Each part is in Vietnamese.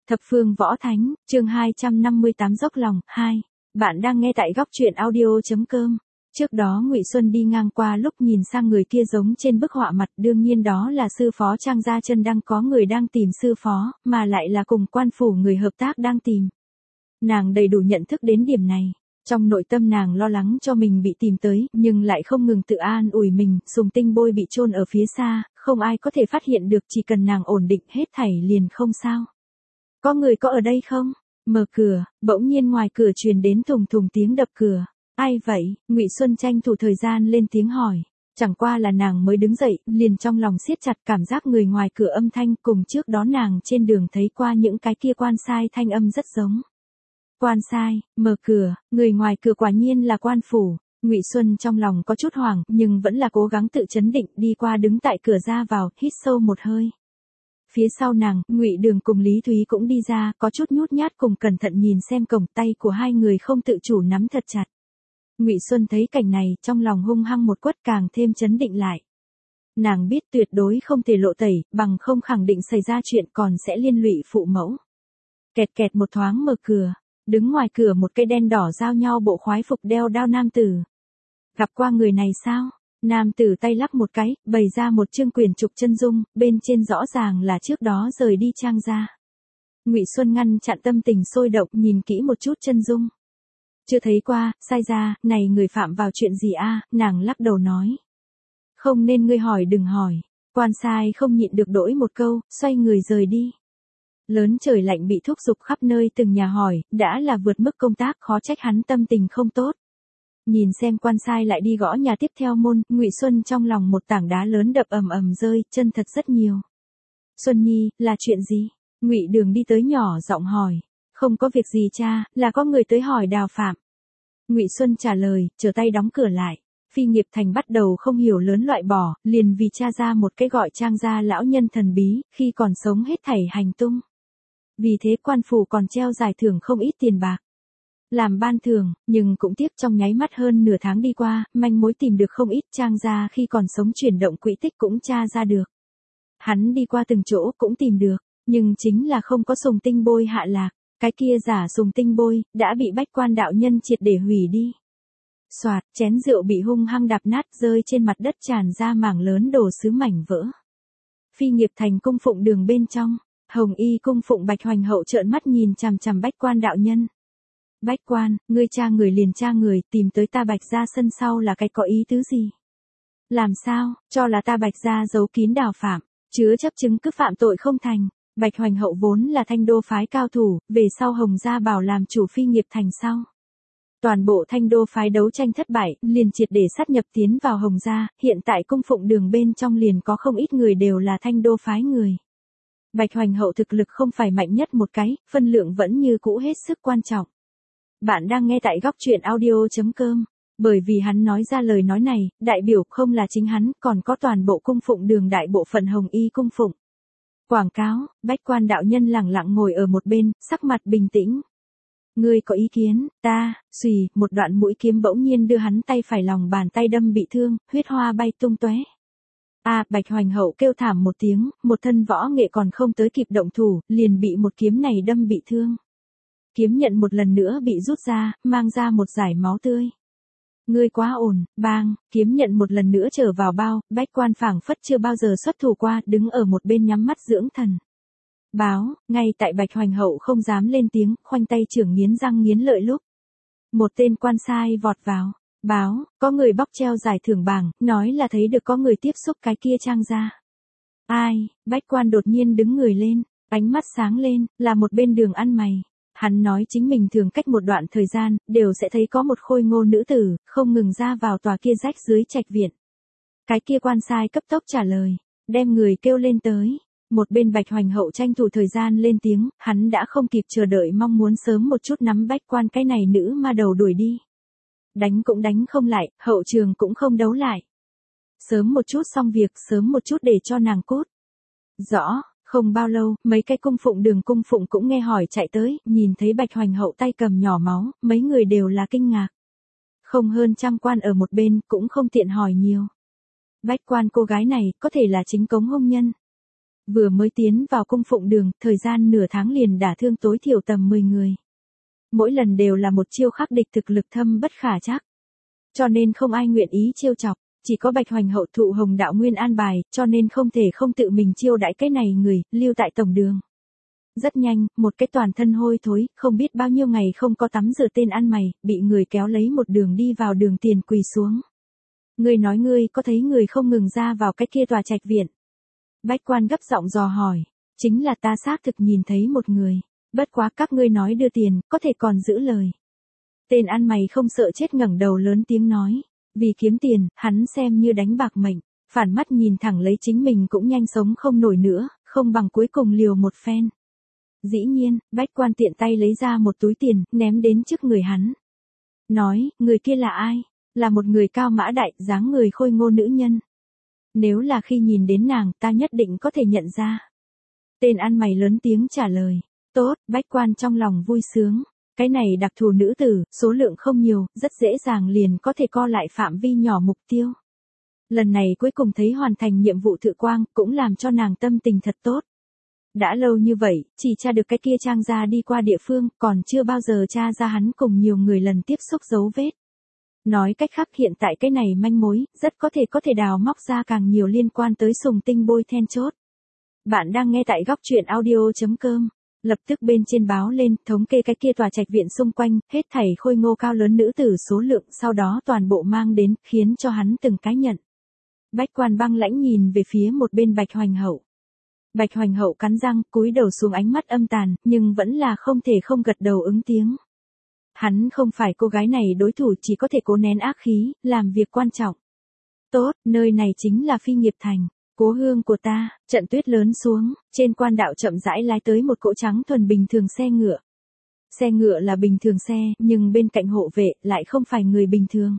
Thập phương võ thánh, chương 258 dốc lòng, 2. Bạn đang nghe tại góc truyện audio.com. Trước đó Ngụy Xuân đi ngang qua lúc nhìn sang người kia giống trên bức họa mặt, đương nhiên đó là sư phó Trang Gia Chân, đang có người đang tìm sư phó, mà lại là cùng quan phủ người hợp tác đang tìm. Nàng đầy đủ nhận thức đến điểm này. Trong nội tâm nàng lo lắng cho mình bị tìm tới, nhưng lại không ngừng tự an ủi mình, Sùng Tinh Bôi bị chôn ở phía xa, không ai có thể phát hiện được, chỉ cần nàng ổn định hết thảy liền không sao. Có người có ở đây không? Mở cửa, bỗng nhiên ngoài cửa truyền đến thùng thùng tiếng đập cửa. Ai vậy? Ngụy Xuân tranh thủ thời gian lên tiếng hỏi. Chẳng qua là nàng mới đứng dậy, liền trong lòng siết chặt, cảm giác người ngoài cửa âm thanh cùng trước đó nàng trên đường thấy qua những cái kia quan sai thanh âm rất giống. Quan sai, mở cửa, người ngoài cửa quả nhiên là quan phủ. Ngụy Xuân trong lòng có chút hoảng, nhưng vẫn là cố gắng tự trấn định, đi qua đứng tại cửa ra vào, hít sâu một hơi. Phía sau nàng, Ngụy Đường cùng Lý Thúy cũng đi ra, có chút nhút nhát cùng cẩn thận nhìn xem cổng, tay của hai người không tự chủ nắm thật chặt. Ngụy Xuân thấy cảnh này, trong lòng hung hăng một quất, càng thêm trấn định lại. Nàng biết tuyệt đối không thể lộ tẩy, bằng không khẳng định xảy ra chuyện còn sẽ liên lụy phụ mẫu. Kẹt kẹt một thoáng mở cửa, đứng ngoài cửa một cây đen đỏ giao nhau bộ khoái phục đeo đao nam tử. Gặp qua người này sao? Nam tử tay lắc một cái, bày ra một chương quyển trục chân dung, bên trên rõ ràng là trước đó rời đi Trang gia. Ngụy Xuân ngăn chặn tâm tình sôi động, nhìn kỹ một chút chân dung. Chưa thấy qua, sai ra, này người phạm vào chuyện gì a? Nàng lắc đầu nói. Không nên ngươi hỏi đừng hỏi. Quan sai không nhịn được đổi một câu, xoay người rời đi. Lớn trời lạnh bị thúc giục khắp nơi từng nhà hỏi, đã là vượt mức công tác, khó trách hắn tâm tình không tốt. Nhìn xem quan sai lại đi gõ nhà tiếp theo môn, Ngụy Xuân trong lòng một tảng đá lớn đập ầm ầm rơi, chân thật rất nhiều. Xuân Nhi, là chuyện gì? Ngụy Đường đi tới nhỏ giọng hỏi. Không có việc gì cha, là có người tới hỏi Đào Phạm. Ngụy Xuân trả lời, trở tay đóng cửa lại. Phi Nghiệp Thành bắt đầu không hiểu lớn loại bỏ, liền vì cha ra một cái gọi Trang gia lão nhân thần bí, khi còn sống hết thảy hành tung. Vì thế quan phủ còn treo giải thưởng không ít tiền bạc. Làm ban thưởng, nhưng cũng tiếc trong nháy mắt hơn nửa tháng đi qua, manh mối tìm được không ít. Trang gia khi còn sống chuyển động quỹ tích cũng tra ra được. Hắn đi qua từng chỗ cũng tìm được, nhưng chính là không có Sùng Tinh Bôi hạ lạc. Cái kia giả Sùng Tinh Bôi, đã bị Bách Quan đạo nhân triệt để hủy đi. Soạt, chén rượu bị hung hăng đạp nát, rơi trên mặt đất, tràn ra mảng lớn đồ sứ mảnh vỡ. Phi Nghiệp Thành cung phụng đường bên trong, Hồng Y cung phụng Bạch Hoành Hậu trợn mắt nhìn chằm chằm Bách Quan đạo nhân. Bách Quan, ngươi tra người liền tra người, tìm tới ta Bạch gia sân sau là cái có ý tứ gì? Làm sao, cho là ta Bạch gia giấu kín Đào Phạm, chứa chấp chứng cứ phạm tội không thành. Bạch Hoành Hậu vốn là Thanh Đô phái cao thủ, về sau Hồng gia bảo làm chủ Phi Nghiệp Thành sau. Toàn bộ Thanh Đô phái đấu tranh thất bại, liền triệt để sát nhập tiến vào Hồng gia, hiện tại cung phụng đường bên trong liền có không ít người đều là Thanh Đô phái người. Bạch Hoành Hậu thực lực không phải mạnh nhất một cái, phân lượng vẫn như cũ hết sức quan trọng. Bạn đang nghe tại góc truyện audio.com. Bởi vì hắn nói ra lời nói này, đại biểu không là chính hắn, còn có toàn bộ cung phụng đường đại bộ phận Hồng Y cung phụng. Quảng cáo, Bách Quan đạo nhân lẳng lặng ngồi ở một bên, sắc mặt bình tĩnh. Ngươi có ý kiến, ta, xùy, một đoạn mũi kiếm bỗng nhiên đưa hắn tay phải lòng bàn tay đâm bị thương, huyết hoa bay tung tóe. Bạch Hoành Hậu kêu thảm một tiếng, một thân võ nghệ còn không tới kịp động thủ, liền bị một kiếm này đâm bị thương. Kiếm nhận một lần nữa bị rút ra, mang ra một dải máu tươi. Ngươi quá ổn, bang, kiếm nhận một lần nữa trở vào bao, Bách Quan phảng phất chưa bao giờ xuất thủ qua, đứng ở một bên nhắm mắt dưỡng thần. Báo, ngay tại Bạch Hoành Hậu không dám lên tiếng, khoanh tay trưởng nghiến răng nghiến lợi lúc. Một tên quan sai vọt vào, báo, có người bóc treo giải thưởng bảng, nói là thấy được có người tiếp xúc cái kia Trang gia. Ai? Bách Quan đột nhiên đứng người lên, ánh mắt sáng lên, là một bên Đường ăn mày. Hắn nói chính mình thường cách một đoạn thời gian, đều sẽ thấy có một khôi ngô nữ tử, không ngừng ra vào tòa kia rách dưới trạch viện. Cái kia quan sai cấp tốc trả lời, đem người kêu lên tới. Một bên Bạch Hoành Hậu tranh thủ thời gian lên tiếng, hắn đã không kịp chờ đợi, mong muốn sớm một chút nắm Bách Quan cái này nữ ma đầu đuổi đi. Đánh cũng đánh không lại, hậu trường cũng không đấu lại. Sớm một chút xong việc, sớm một chút để cho nàng cút. Rõ. Không bao lâu, mấy cái cung phụng đường cung phụng cũng nghe hỏi chạy tới, nhìn thấy Bạch Hoành Hậu tay cầm nhỏ máu, mấy người đều là kinh ngạc. Không hơn trăm quan ở một bên, cũng không tiện hỏi nhiều. Bách Quan cô gái này, có thể là chính cống hôn nhân. Vừa mới tiến vào cung phụng đường, thời gian nửa tháng liền đả thương tối thiểu tầm 10 người. Mỗi lần đều là một chiêu khắc địch thực lực thâm bất khả trắc. Cho nên không ai nguyện ý chiêu chọc, chỉ có Bạch Hoành hậu thụ Hồng đạo nguyên an bài, cho nên không thể không tự mình chiêu đãi cái này người, lưu tại tổng đường. Rất nhanh, một cái toàn thân hôi thối, không biết bao nhiêu ngày không có tắm rửa tên ăn mày, bị người kéo lấy một đường đi vào đường tiền quỳ xuống. Ngươi nói ngươi có thấy người không ngừng ra vào cái kia tòa trạch viện. Bách quan gấp giọng dò hỏi, chính là ta xác thực nhìn thấy một người, bất quá các ngươi nói đưa tiền, có thể còn giữ lời. Tên ăn mày không sợ chết ngẩng đầu lớn tiếng nói, vì kiếm tiền, hắn xem như đánh bạc mệnh, phản mắt nhìn thẳng lấy chính mình cũng nhanh sống không nổi nữa, không bằng cuối cùng liều một phen. Dĩ nhiên, bách quan tiện tay lấy ra một túi tiền, ném đến trước người hắn. Nói, người kia là ai? Là một người cao mã đại, dáng người khôi ngô nữ nhân. Nếu là khi nhìn đến nàng, ta nhất định có thể nhận ra. Tên ăn mày lớn tiếng trả lời. Tốt, bách quan trong lòng vui sướng. Cái này đặc thù nữ tử, số lượng không nhiều, rất dễ dàng liền có thể co lại phạm vi nhỏ mục tiêu. Lần này cuối cùng thấy hoàn thành nhiệm vụ thự quang, cũng làm cho nàng tâm tình thật tốt. Đã lâu như vậy, chỉ tra được cái kia trang gia đi qua địa phương, còn chưa bao giờ tra ra hắn cùng nhiều người lần tiếp xúc dấu vết. Nói cách khác hiện tại cái này manh mối, rất có thể đào móc ra càng nhiều liên quan tới sùng tinh bôi then chốt. Bạn đang nghe tại góc truyện audio.com. Lập tức bên trên báo lên, thống kê cái kia tòa trạch viện xung quanh, hết thảy khôi ngô cao lớn nữ tử số lượng, sau đó toàn bộ mang đến, khiến cho hắn từng cái nhận. Bách quan băng lãnh nhìn về phía một bên Bạch Hoành hậu. Bạch Hoành hậu cắn răng, cúi đầu xuống ánh mắt âm tàn, nhưng vẫn là không thể không gật đầu ứng tiếng. Hắn không phải cô gái này đối thủ, chỉ có thể cố nén ác khí, làm việc quan trọng. Tốt, nơi này chính là Phi Nghiệp Thành, cố hương của ta. Trận tuyết lớn xuống, trên quan đạo chậm rãi lái tới một cỗ trắng thuần bình thường xe ngựa. Xe ngựa là bình thường xe, nhưng bên cạnh hộ vệ lại không phải người bình thường.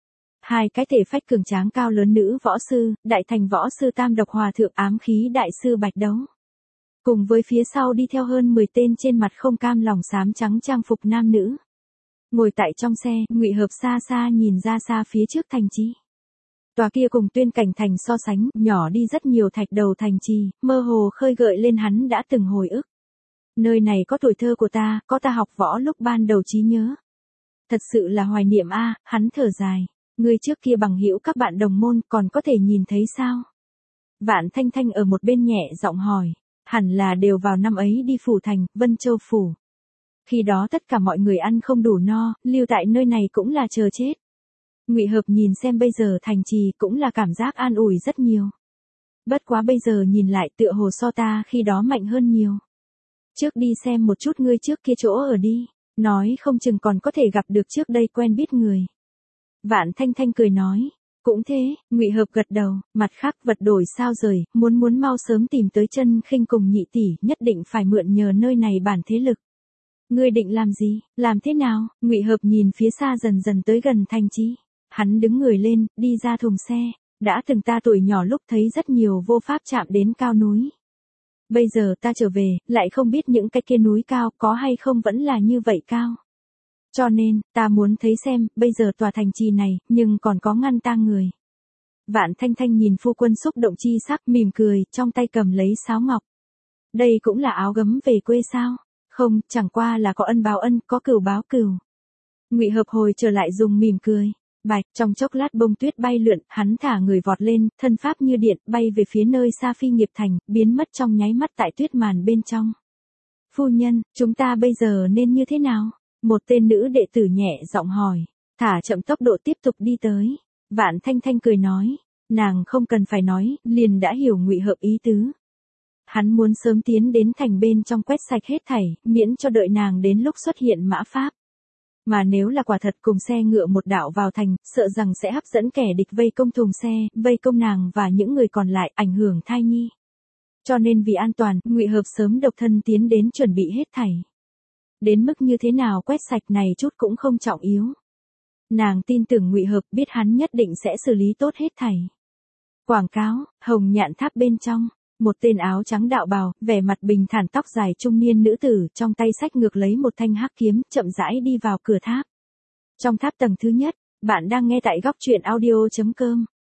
Hai cái thể phách cường tráng cao lớn nữ võ sư, đại thành võ sư Tam Độc Hòa Thượng, ám khí đại sư Bạch Đấu. Cùng với phía sau đi theo hơn 10 tên trên mặt không cam lòng xám trắng trang phục nam nữ. Ngồi tại trong xe, Ngụy Hợp xa xa nhìn ra xa phía trước thành trì. Tòa kia cùng Tuyên Cảnh thành so sánh, nhỏ đi rất nhiều thạch đầu thành trì, mơ hồ khơi gợi lên hắn đã từng hồi ức. Nơi này có tuổi thơ của ta, có ta học võ lúc ban đầu trí nhớ. Thật sự là hoài niệm a, hắn thở dài. Người trước kia bằng hữu các bạn đồng môn còn có thể nhìn thấy sao? Vạn Thanh Thanh ở một bên nhẹ giọng hỏi, hẳn là đều vào năm ấy đi phủ thành, Vân Châu phủ. Khi đó tất cả mọi người ăn không đủ no, lưu tại nơi này cũng là chờ chết. Ngụy Hợp nhìn xem bây giờ thành trì cũng là cảm giác an ủi rất nhiều. Bất quá bây giờ nhìn lại tựa hồ so ta khi đó mạnh hơn nhiều. Trước đi xem một chút ngươi trước kia chỗ ở đi, nói không chừng còn có thể gặp được trước đây quen biết người. Vạn Thanh Thanh cười nói, cũng thế. Ngụy Hợp gật đầu, mặt khác vật đổi sao rời, muốn mau sớm tìm tới Chân Khinh cùng nhị tỷ, nhất định phải mượn nhờ nơi này bản thế lực. Ngươi định làm gì, làm thế nào? Ngụy Hợp nhìn phía xa dần dần tới gần thành trì. Hắn đứng người lên, đi ra thùng xe, đã từng ta tuổi nhỏ lúc thấy rất nhiều vô pháp chạm đến cao núi. Bây giờ ta trở về, lại không biết những cái kia núi cao có hay không vẫn là như vậy cao. Cho nên, ta muốn thấy xem, bây giờ tòa thành trì này, nhưng còn có ngăn ta người. Vạn Thanh Thanh nhìn phu quân xúc động chi sắc, mỉm cười, trong tay cầm lấy sáo ngọc. Đây cũng là áo gấm về quê sao? Không, chẳng qua là có ân báo ân, có cừu báo cừu. Ngụy Hợp hồi trở lại dùng mỉm cười. Bạch, trong chốc lát bông tuyết bay lượn, hắn thả người vọt lên, thân pháp như điện, bay về phía nơi xa Phi Nghiệp Thành, biến mất trong nháy mắt tại tuyết màn bên trong. Phu nhân, chúng ta bây giờ nên như thế nào? Một tên nữ đệ tử nhẹ giọng hỏi, thả chậm tốc độ tiếp tục đi tới. Vạn Thanh Thanh cười nói, nàng không cần phải nói, liền đã hiểu Ngụy Hợp ý tứ. Hắn muốn sớm tiến đến thành bên trong quét sạch hết thảy, miễn cho đợi nàng đến lúc xuất hiện mã pháp. Mà nếu là quả thật cùng xe ngựa một đạo vào thành, sợ rằng sẽ hấp dẫn kẻ địch vây công thùng xe, vây công nàng và những người còn lại, ảnh hưởng thai nhi. Cho nên vì an toàn, Ngụy Hợp sớm độc thân tiến đến chuẩn bị hết thảy. Đến mức như thế nào quét sạch này chút cũng không trọng yếu. Nàng tin tưởng Ngụy Hợp biết hắn nhất định sẽ xử lý tốt hết thảy. Quảng cáo, Hồng Nhạn Tháp bên trong, một tên áo trắng đạo bào, vẻ mặt bình thản tóc dài trung niên nữ tử, trong tay xách ngược lấy một thanh hắc kiếm, chậm rãi đi vào cửa tháp. Trong tháp tầng thứ nhất, bạn đang nghe tại góc truyện audio.com.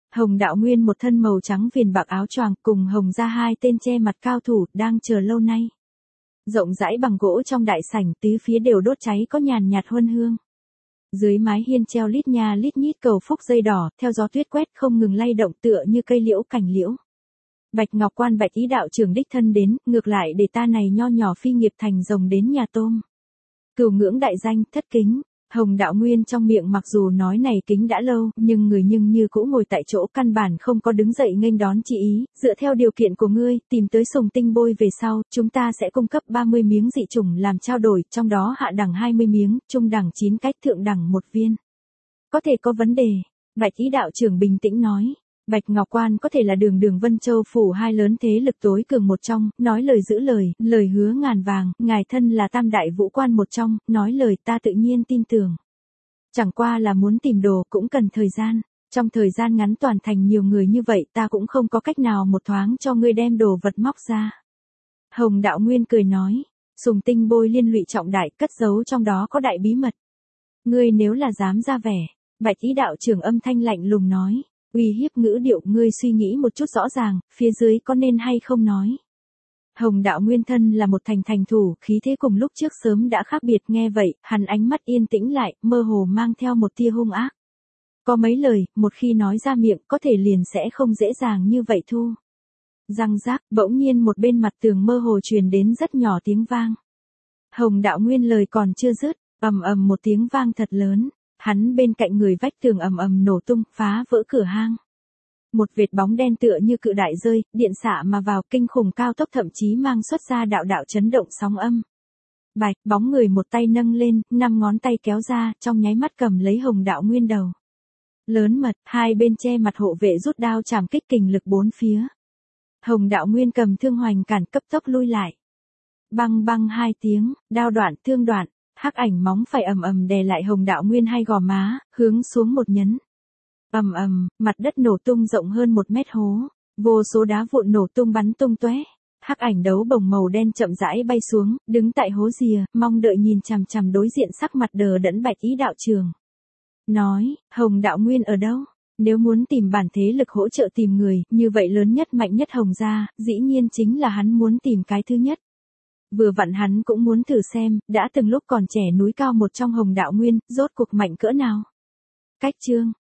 Hồng Đạo Nguyên một thân màu trắng viền bạc áo choàng cùng Hồng gia hai tên che mặt cao thủ đang chờ lâu nay. Rộng rãi bằng gỗ trong đại sảnh tứ phía đều đốt cháy có nhàn nhạt huân hương. Dưới mái hiên treo lít nha lít nhít cầu phúc dây đỏ, theo gió tuyết quét không ngừng lay động tựa như cây liễu cành liễu. Bạch Ngọc Quan Bạch Ý đạo trưởng đích thân đến, ngược lại để ta này nho nhỏ phi nghiệp thành rồng đến nhà tôm. Cửu ngưỡng đại danh, thất kính. Hồng Đạo Nguyên trong miệng mặc dù nói này kính đã lâu, nhưng người nhưng như cũ ngồi tại chỗ căn bản không có đứng dậy nghênh đón chị ý, dựa theo điều kiện của ngươi, tìm tới Sùng Tinh Bôi về sau, chúng ta sẽ cung cấp 30 miếng dị chủng làm trao đổi, trong đó hạ đẳng 20 miếng, trung đẳng 9 cách, thượng đẳng 1 viên. Có thể có vấn đề, Bạch Ý đạo trưởng bình tĩnh nói. Bạch Ngọc Quan có thể là đường Vân Châu phủ hai lớn thế lực tối cường một trong, nói lời giữ lời, lời hứa ngàn vàng, ngài thân là tam đại vũ quan một trong, nói lời ta tự nhiên tin tưởng. Chẳng qua là muốn tìm đồ cũng cần thời gian, trong thời gian ngắn toàn thành nhiều người như vậy ta cũng không có cách nào một thoáng cho ngươi đem đồ vật móc ra. Hồng Đạo Nguyên cười nói, Sùng Tinh Bôi liên lụy trọng đại, cất giấu trong đó có đại bí mật. Ngươi nếu là dám ra vẻ, Bạch Ý đạo trưởng âm thanh lạnh lùng nói. Uy hiếp ngữ điệu, ngươi suy nghĩ một chút rõ ràng, phía dưới có nên hay không nói. Hồng Đạo Nguyên thân là một thành thủ, khí thế cùng lúc trước sớm đã khác biệt, nghe vậy, hắn ánh mắt yên tĩnh lại, mơ hồ mang theo một tia hung ác. Có mấy lời, một khi nói ra miệng, có thể liền sẽ không dễ dàng như vậy thu. Răng rác, bỗng nhiên một bên mặt tường mơ hồ truyền đến rất nhỏ tiếng vang. Hồng Đạo Nguyên lời còn chưa dứt, ầm ầm một tiếng vang thật lớn. Hắn bên cạnh người vách tường ầm ầm nổ tung, phá vỡ cửa hang. Một vệt bóng đen tựa như cự đại rơi, điện xạ mà vào, kinh khủng cao tốc thậm chí mang xuất ra đạo đạo chấn động sóng âm. Bạch, bóng người một tay nâng lên, 5 ngón tay kéo ra, trong nháy mắt cầm lấy Hồng Đạo Nguyên đầu. Lớn mật, hai bên che mặt hộ vệ rút đao chảm kích kình lực bốn phía. Hồng Đạo Nguyên cầm thương hoành cản cấp tốc lui lại. Băng băng hai tiếng, đao đoạn, thương đoạn. Hắc ảnh móng phải ầm ầm đè lại Hồng Đạo Nguyên hai gò má, hướng xuống một nhấn. Ầm ầm, mặt đất nổ tung rộng hơn 1 mét hố, vô số đá vụn nổ tung bắn tung tóe. Hắc ảnh đấu bồng màu đen chậm rãi bay xuống, đứng tại hố rìa, mong đợi nhìn chằm chằm đối diện sắc mặt đờ đẫn Bạch Ý đạo trưởng. Nói, Hồng Đạo Nguyên ở đâu? Nếu muốn tìm bản thế lực hỗ trợ tìm người, như vậy lớn nhất mạnh nhất Hồng gia, dĩ nhiên chính là hắn muốn tìm cái thứ nhất. Vừa vặn hắn cũng muốn thử xem, đã từng lúc còn trẻ núi cao một trong Hồng Đạo Nguyên, rốt cuộc mạnh cỡ nào. Cách chương